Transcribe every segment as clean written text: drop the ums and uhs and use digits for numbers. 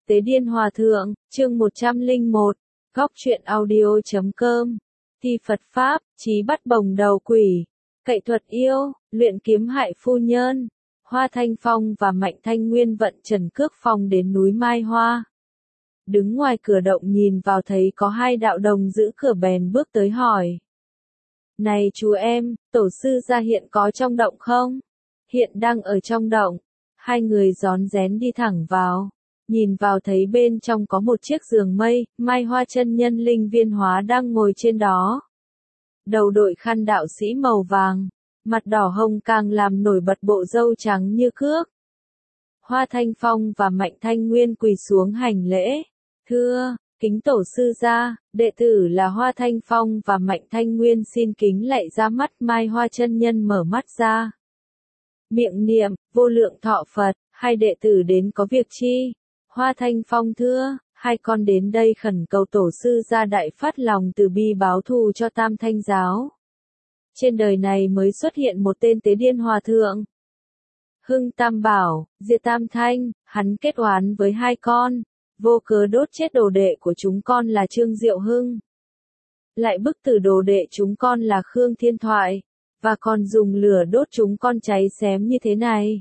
Tế Điên Hòa Thượng, chương 101, góc truyện audio.com. Thi Phật Pháp, chí bắt bồng đầu quỷ, cậy thuật yêu, luyện kiếm hại phu nhân. Hoa Thanh Phong và Mạnh Thanh Nguyên vận Trần Cước Phong đến núi Mai Hoa. Đứng ngoài cửa động nhìn vào thấy có hai đạo đồng giữ cửa bèn bước tới hỏi. Này chú em, tổ sư gia hiện có trong động không? Hiện đang ở trong động. Hai người rón rén đi thẳng vào. Nhìn vào thấy bên trong có một chiếc giường mây, Mai Hoa chân nhân Linh Viên Hóa đang ngồi trên đó. Đầu đội khăn đạo sĩ màu vàng, mặt đỏ hồng càng làm nổi bật bộ râu trắng như cước. Hoa Thanh Phong và Mạnh Thanh Nguyên quỳ xuống hành lễ. Thưa, kính tổ sư gia, đệ tử là Hoa Thanh Phong và Mạnh Thanh Nguyên xin kính lạy ra mắt. Mai Hoa chân nhân mở mắt ra. Miệng niệm, vô lượng thọ Phật, hai đệ tử đến có việc chi? Hoa Thanh Phong thưa, hai con đến đây khẩn cầu tổ sư gia đại phát lòng từ bi báo thù cho Tam Thanh giáo. Trên đời này mới xuất hiện một tên Tế Điên Hòa Thượng. Hưng Tam bảo, diệt Tam Thanh, hắn kết oán với hai con, vô cớ đốt chết đồ đệ của chúng con là Trương Diệu Hưng. Lại bức tử đồ đệ chúng con là Khương Thiên Thoại, và còn dùng lửa đốt chúng con cháy xém như thế này.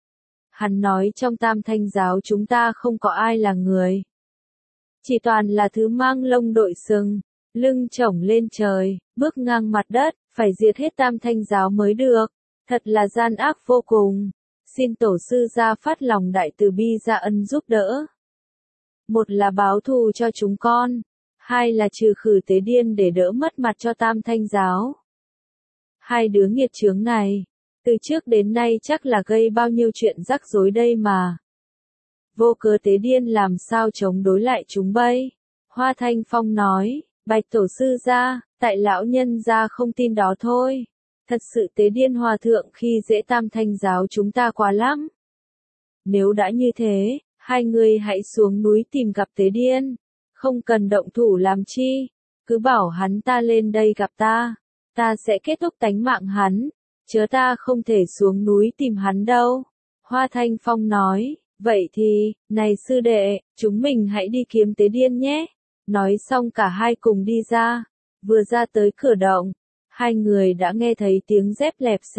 Hắn nói trong Tam Thanh giáo chúng ta không có ai là người. Chỉ toàn là thứ mang lông đội sừng, lưng chổng lên trời, bước ngang mặt đất, phải diệt hết Tam Thanh giáo mới được. Thật là gian ác vô cùng. Xin tổ sư gia phát lòng đại từ bi ra ân giúp đỡ. Một là báo thù cho chúng con, hai là trừ khử Tế Điên để đỡ mất mặt cho Tam Thanh giáo. Hai đứa nghiệt chướng này, từ trước đến nay chắc là gây bao nhiêu chuyện rắc rối đây mà. Vô cớ Tế Điên làm sao chống đối lại chúng bây? Hoa Thanh Phong nói, bạch tổ sư gia, tại lão nhân gia không tin đó thôi. Thật sự Tế Điên Hòa Thượng khi dễ Tam Thanh giáo chúng ta quá lắm. Nếu đã như thế, hai người hãy xuống núi tìm gặp Tế Điên. Không cần động thủ làm chi. Cứ bảo hắn ta lên đây gặp ta. Ta sẽ kết thúc tánh mạng hắn. Chớ ta không thể xuống núi tìm hắn đâu. Hoa Thanh Phong nói, vậy thì, này sư đệ, chúng mình hãy đi kiếm Tế Điên nhé. Nói xong cả hai cùng đi ra. Vừa ra tới cửa động, hai người đã nghe thấy tiếng dép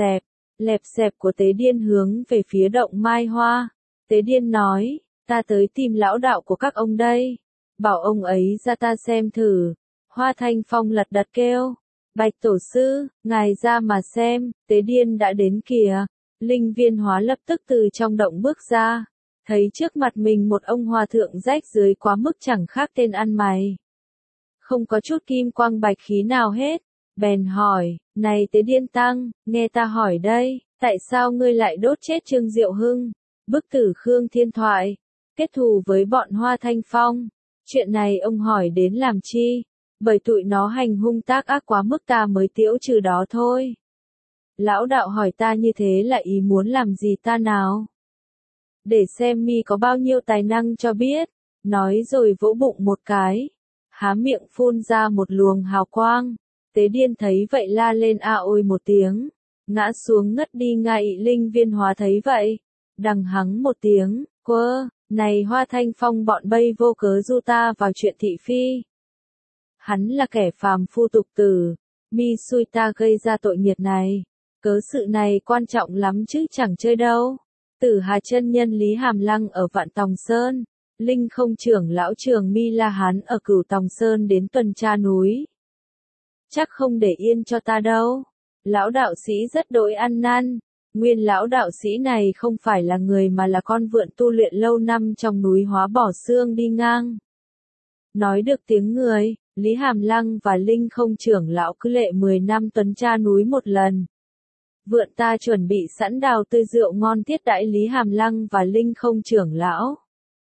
lẹp xẹp của Tế Điên hướng về phía động Mai Hoa. Tế Điên nói, ta tới tìm lão đạo của các ông đây. Bảo ông ấy ra ta xem thử. Hoa Thanh Phong lật đật kêu. Bạch tổ sư, ngài ra mà xem, Tế Điên đã đến kìa. Linh Viên Hóa lập tức từ trong động bước ra. Thấy trước mặt mình một ông hòa thượng rách rưới quá mức chẳng khác tên ăn mày. Không có chút kim quang bạch khí nào hết. Bèn hỏi, này Tế Điên Tăng, nghe ta hỏi đây, tại sao ngươi lại đốt chết Trương Diệu Hưng, bức tử Khương Thiên Thoại, kết thù với bọn Hoa Thanh Phong? Chuyện này ông hỏi đến làm chi? Bởi tụi nó hành hung tác ác quá mức ta mới tiễu trừ đó thôi. Lão đạo hỏi ta như thế là ý muốn làm gì ta nào? Để xem mi có bao nhiêu tài năng cho biết. Nói rồi vỗ bụng một cái. Há miệng phun ra một luồng hào quang. Tế Điên thấy vậy la lên a ôi một tiếng. Ngã xuống ngất đi ngay. Linh Viên Hóa thấy vậy. Đằng hắng một tiếng. Quơ, này Hoa Thanh Phong bọn bây vô cớ du ta vào chuyện thị phi. Hắn là kẻ phàm phu tục tử. Mi xui ta gây ra tội nghiệt này. Cớ sự này quan trọng lắm chứ chẳng chơi đâu. Tử Hà chân nhân Lý Hàm Lăng ở Vạn Tòng Sơn. Linh Không trưởng lão Trường Mi La Hán ở Cửu Tòng Sơn đến tuần tra núi. Chắc không để yên cho ta đâu. Lão đạo sĩ rất đỗi ăn năn. Nguyên lão đạo sĩ này không phải là người mà là con vượn tu luyện lâu năm trong núi Hóa Bỏ Xương đi ngang. Nói được tiếng người, Lý Hàm Lăng và Linh Không trưởng lão cứ lệ 10 năm tuần tra núi một lần. Vượn ta chuẩn bị sẵn đào tươi rượu ngon tiếp đãi Lý Hàm Lăng và Linh Không trưởng lão.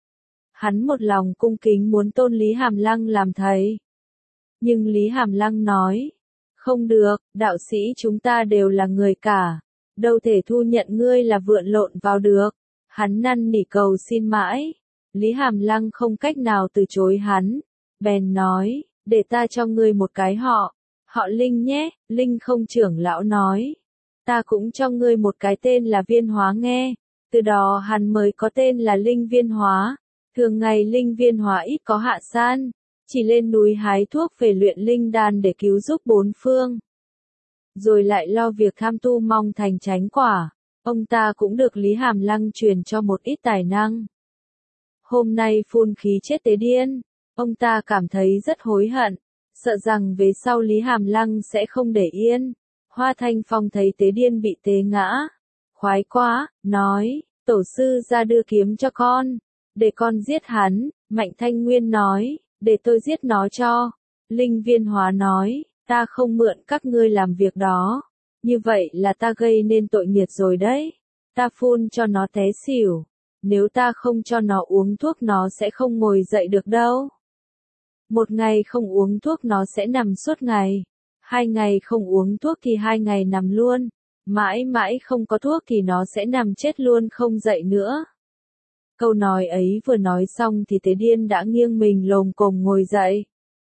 Hắn một lòng cung kính muốn tôn Lý Hàm Lăng làm thầy. Nhưng Lý Hàm Lăng nói, không được, đạo sĩ chúng ta đều là người cả. Đâu thể thu nhận ngươi là vượn lộn vào được. Hắn năn nỉ cầu xin mãi. Lý Hàm Lăng không cách nào từ chối hắn. Bèn nói, để ta cho ngươi một cái họ. Họ Linh nhé. Linh Không trưởng lão nói, ta cũng cho ngươi một cái tên là Viên Hóa nghe. Từ đó hắn mới có tên là Linh Viên Hóa. Thường ngày Linh Viên Hóa ít có hạ san, chỉ lên núi hái thuốc về luyện linh đan để cứu giúp bốn phương. Rồi lại lo việc tham tu mong thành chánh quả. Ông ta cũng được Lý Hàm Lăng truyền cho một ít tài năng. Hôm nay phun khí chết Tế Điên, ông ta cảm thấy rất hối hận, sợ rằng về sau Lý Hàm Lăng sẽ không để yên. Hoa Thanh Phong thấy Tế Điên bị tế ngã, khoái quá, nói, tổ sư ra đưa kiếm cho con, để con giết hắn. Mạnh Thanh Nguyên nói, để tôi giết nó cho. Linh Viên Hóa nói, ta không mượn các ngươi làm việc đó. Như vậy là ta gây nên tội nghiệt rồi đấy. Ta phun cho nó té xỉu. Nếu ta không cho nó uống thuốc nó sẽ không ngồi dậy được đâu. Một ngày không uống thuốc nó sẽ nằm suốt ngày. 2 ngày không uống thuốc thì 2 ngày nằm luôn. Mãi mãi không có thuốc thì nó sẽ nằm chết luôn không dậy nữa. Câu nói ấy vừa nói xong thì Tế Điên đã nghiêng mình lồm cồm ngồi dậy.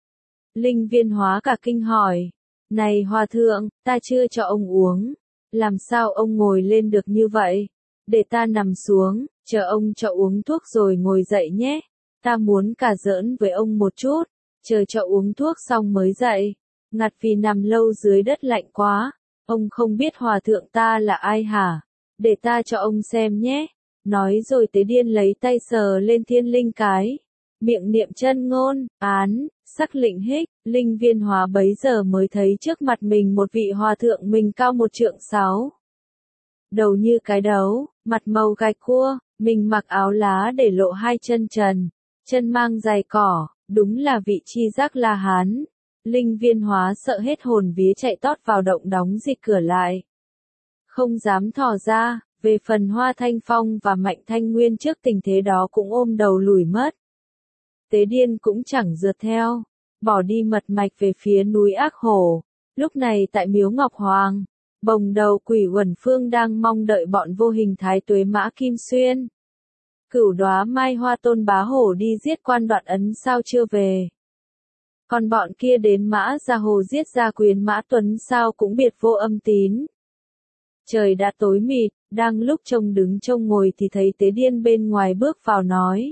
Linh Viên Hóa cả kinh hỏi. Này hòa thượng, ta chưa cho ông uống. Làm sao ông ngồi lên được như vậy? Để ta nằm xuống, chờ ông cho uống thuốc rồi ngồi dậy nhé. Ta muốn cà giỡn với ông một chút, chờ cho uống thuốc xong mới dậy. Ngặt vì nằm lâu dưới đất lạnh quá. Ông không biết hòa thượng ta là ai hả? Để ta cho ông xem nhé. Nói rồi Tế Điên lấy tay sờ lên thiên linh cái. Miệng niệm chân ngôn, án, sắc lệnh hích. Linh Viên Hóa bấy giờ mới thấy trước mặt mình một vị hòa thượng mình cao 1 trượng 6. Đầu như cái đấu, mặt màu gai cua, mình mặc áo lá để lộ 2 chân trần, chân mang giày cỏ, đúng là vị chi giác La Hán. Linh Viên Hóa sợ hết hồn vía chạy tót vào động đóng dịch cửa lại. Không dám thò ra, về phần Hoa Thanh Phong và Mạnh Thanh Nguyên trước tình thế đó cũng ôm đầu lùi mất. Tế Điên cũng chẳng rượt theo, bỏ đi mật mạch về phía núi Ác Hổ. Lúc này tại miếu Ngọc Hoàng, bồng đầu quỷ Uẩn Phương đang mong đợi bọn vô hình thái tuế mã Kim Xuyên. Cửu Đóa Mai Hoa Tôn Bá Hổ đi giết Quan Đoạn Ấn sao chưa về. Còn bọn kia đến Mã Gia Hồ giết Gia Quyến Mã Tuấn sao cũng biệt vô âm tín. Trời đã tối mịt, đang lúc trông đứng trông ngồi thì thấy Tế Điên bên ngoài bước vào nói.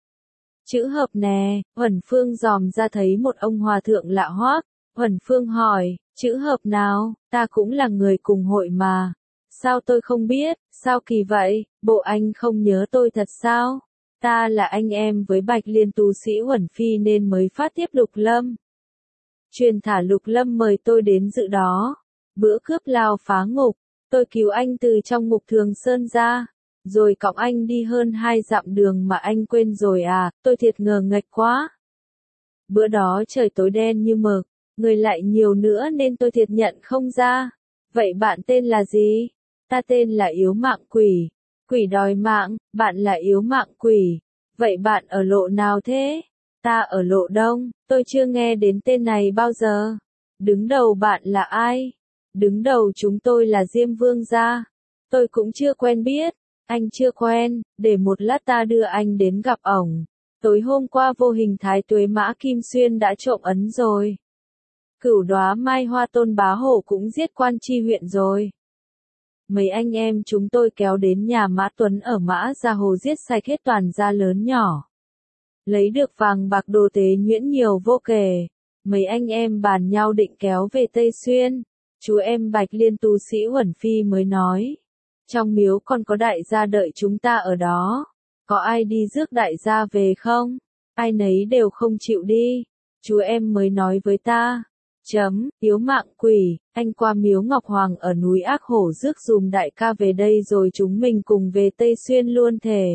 Chữ hợp nè, Uẩn Phương dòm ra thấy một ông hòa thượng lạ hoắc. Uẩn Phương hỏi, chữ hợp nào, ta cũng là người cùng hội mà. Sao tôi không biết, sao kỳ vậy, bộ anh không nhớ tôi thật sao? Ta là anh em với Bạch Liên tu sĩ Uẩn Phi nên mới phát tiếp Lục Lâm. Truyền thả Lục Lâm mời tôi đến dự đó. Bữa cướp lao phá ngục, tôi cứu anh từ trong ngục Thường Sơn ra. Rồi cõng anh đi hơn 2 dặm đường mà anh quên rồi à, tôi thiệt ngờ nghệch quá. Bữa đó trời tối đen như mực, người lại nhiều nữa nên tôi thiệt nhận không ra. Vậy bạn tên là gì? Ta tên là Yếu Mạng Quỷ. Quỷ đòi mạng, bạn là Yếu Mạng Quỷ. Vậy bạn ở lộ nào thế? Ta ở lộ Đông, tôi chưa nghe đến tên này bao giờ. Đứng đầu bạn là ai? Đứng đầu chúng tôi là Diêm Vương gia. Tôi cũng chưa quen biết. Anh chưa quen, để một lát ta đưa anh đến gặp ổng. Tối hôm qua vô hình thái tuế mã Kim Xuyên đã trộm ấn rồi. Cửu Đóa Mai Hoa Tôn Bá Hổ cũng giết Quan Chi huyện rồi. Mấy anh em chúng tôi kéo đến nhà Mã Tuấn ở Mã Gia Hồ giết sạch hết toàn gia lớn nhỏ. Lấy được vàng bạc đồ tế nhuyễn nhiều vô kể. Mấy anh em bàn nhau định kéo về Tây Xuyên. Chú em Bạch Liên tu sĩ Uẩn Phi mới nói. Trong miếu còn có đại gia đợi chúng ta ở đó. Có ai đi rước đại gia về không? Ai nấy đều không chịu đi. Chú em mới nói với ta. Yếu Mạng Quỷ, anh qua miếu Ngọc Hoàng ở núi Ác Hổ rước dùm đại ca về đây rồi chúng mình cùng về Tây Xuyên luôn thề.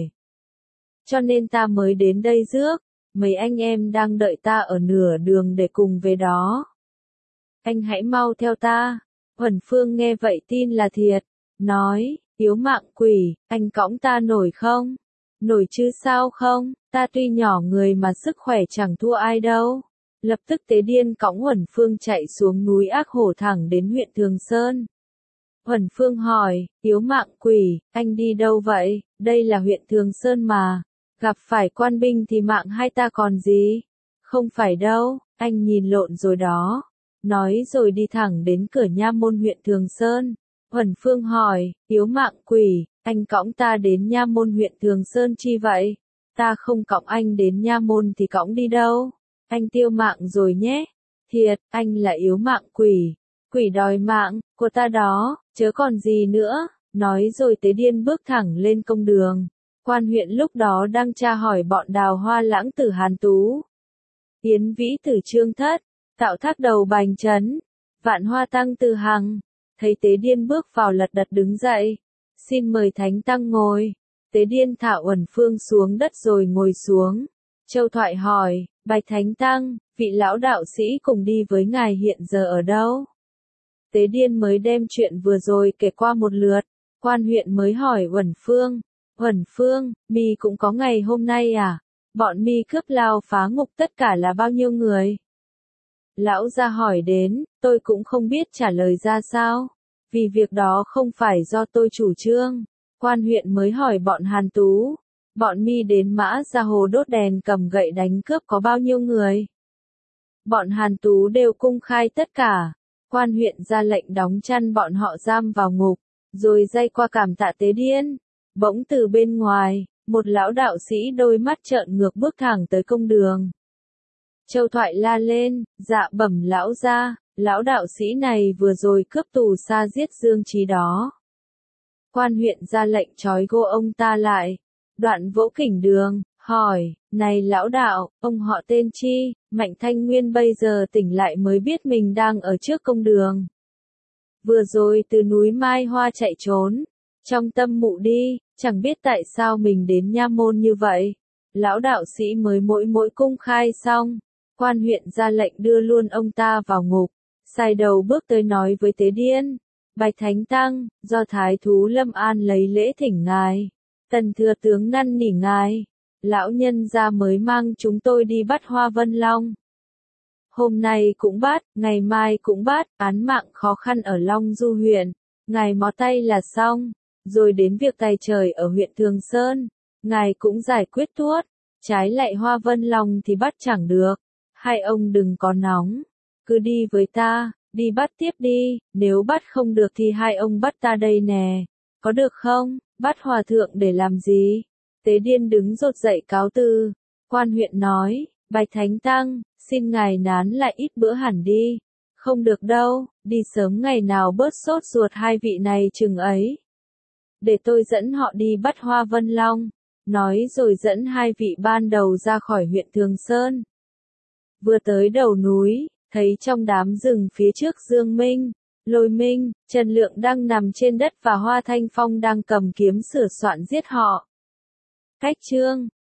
Cho nên ta mới đến đây rước. Mấy anh em đang đợi ta ở nửa đường để cùng về đó. Anh hãy mau theo ta. Uẩn Phương nghe vậy tin là thiệt. Nói, Yếu Mạng Quỷ, anh cõng ta nổi không? Nổi chứ sao không, ta tuy nhỏ người mà sức khỏe chẳng thua ai đâu. Lập tức Tế Điên cõng Uẩn Phương chạy xuống núi Ác Hổ thẳng đến huyện Thường Sơn. Uẩn Phương hỏi, Yếu Mạng Quỷ, anh đi đâu vậy? Đây là huyện Thường Sơn mà. Gặp phải quan binh thì mạng hai ta còn gì? Không phải đâu, anh nhìn lộn rồi đó. Nói rồi đi thẳng đến cửa nha môn huyện Thường Sơn. Uẩn Phương hỏi, Yếu Mạng Quỷ, anh cõng ta đến nha môn huyện Thường Sơn chi vậy? ta không cõng anh đến nha môn thì cõng đi đâu? Anh tiêu mạng rồi nhé. Thiệt, anh là yếu mạng quỷ. Quỷ đòi mạng, của ta đó, chớ còn gì nữa. Nói rồi Tế Điên bước thẳng lên công đường. Quan huyện lúc đó đang tra hỏi bọn Đào Hoa Lãng Tử Hàn Tú, Yến Vĩ Tử Trương Thất, Tạo Thác Đầu Bành Trấn, Vạn Hoa Tăng Từ Hằng. Thấy Tế Điên bước vào lật đật đứng dậy. Xin mời Thánh Tăng ngồi. Tế Điên thả Uẩn Phương xuống đất rồi ngồi xuống. Châu Thoại hỏi, Bạch Thánh Tăng, vị lão đạo sĩ cùng đi với ngài hiện giờ ở đâu? Tế Điên mới đem chuyện vừa rồi kể qua một lượt. Quan huyện mới hỏi Uẩn Phương, mi cũng có ngày hôm nay à? Bọn mi cướp lao phá ngục tất cả là bao nhiêu người? Lão gia hỏi đến, tôi cũng không biết trả lời ra sao. Vì việc đó không phải do tôi chủ trương. Quan huyện mới hỏi bọn Hàn Tú. Bọn mi đến Mã Gia Hồ đốt đèn cầm gậy đánh cướp có bao nhiêu người? Bọn Hàn Tú đều cung khai tất cả. Quan huyện ra lệnh đóng chăn bọn họ giam vào ngục, rồi dây qua cảm tạ Tế Điên. Bỗng từ bên ngoài, một lão đạo sĩ đôi mắt trợn ngược bước thẳng tới công đường. Châu Thoại la lên, dạ bẩm lão gia, lão đạo sĩ này vừa rồi cướp tù xa giết Dương Trí đó. Quan huyện ra lệnh trói gô ông ta lại. Đoạn vỗ kỉnh đường, hỏi, này lão đạo, ông họ tên chi? Mạnh Thanh Nguyên bây giờ tỉnh lại mới biết mình đang ở trước công đường. Vừa rồi từ núi Mai Hoa chạy trốn. Trong tâm mụ đi, chẳng biết tại sao mình đến nha môn như vậy. Lão đạo sĩ mới mỗi cung khai xong. Quan huyện ra lệnh đưa luôn ông ta vào ngục. Sai đầu bước tới nói với Tế Điên. Bạch Thánh Tăng, do Thái thú Lâm An lấy lễ thỉnh ngài. Tần thừa tướng năn nỉ ngài. Lão nhân gia mới mang chúng tôi đi bắt Hoa Vân Long. Hôm nay cũng bắt, ngày mai cũng bắt, án mạng khó khăn ở Long Du huyện. Ngài mó tay là xong. Rồi đến việc tài trời ở huyện Thường Sơn. Ngài cũng giải quyết tuốt. Trái lại Hoa Vân Long thì bắt chẳng được. Hai ông đừng có nóng. Cứ đi với ta, đi bắt tiếp đi. Nếu bắt không được thì hai ông bắt ta đây nè. Có được không? Bắt hòa thượng để làm gì? Tế Điên đứng rột dậy cáo từ. Quan huyện nói, Bạch Thánh Tăng, xin ngài nán lại ít bữa hẳn đi. Không được đâu, đi sớm ngày nào bớt sốt ruột hai vị này chừng ấy. Để tôi dẫn họ đi bắt Hoa Vân Long. Nói rồi dẫn hai vị ban đầu ra khỏi huyện Thường Sơn. Vừa tới đầu núi, thấy trong đám rừng phía trước Dương Minh, Lôi Minh, Trần Lượng đang nằm trên đất và Hoa Thanh Phong đang cầm kiếm sửa soạn giết họ. Cách chương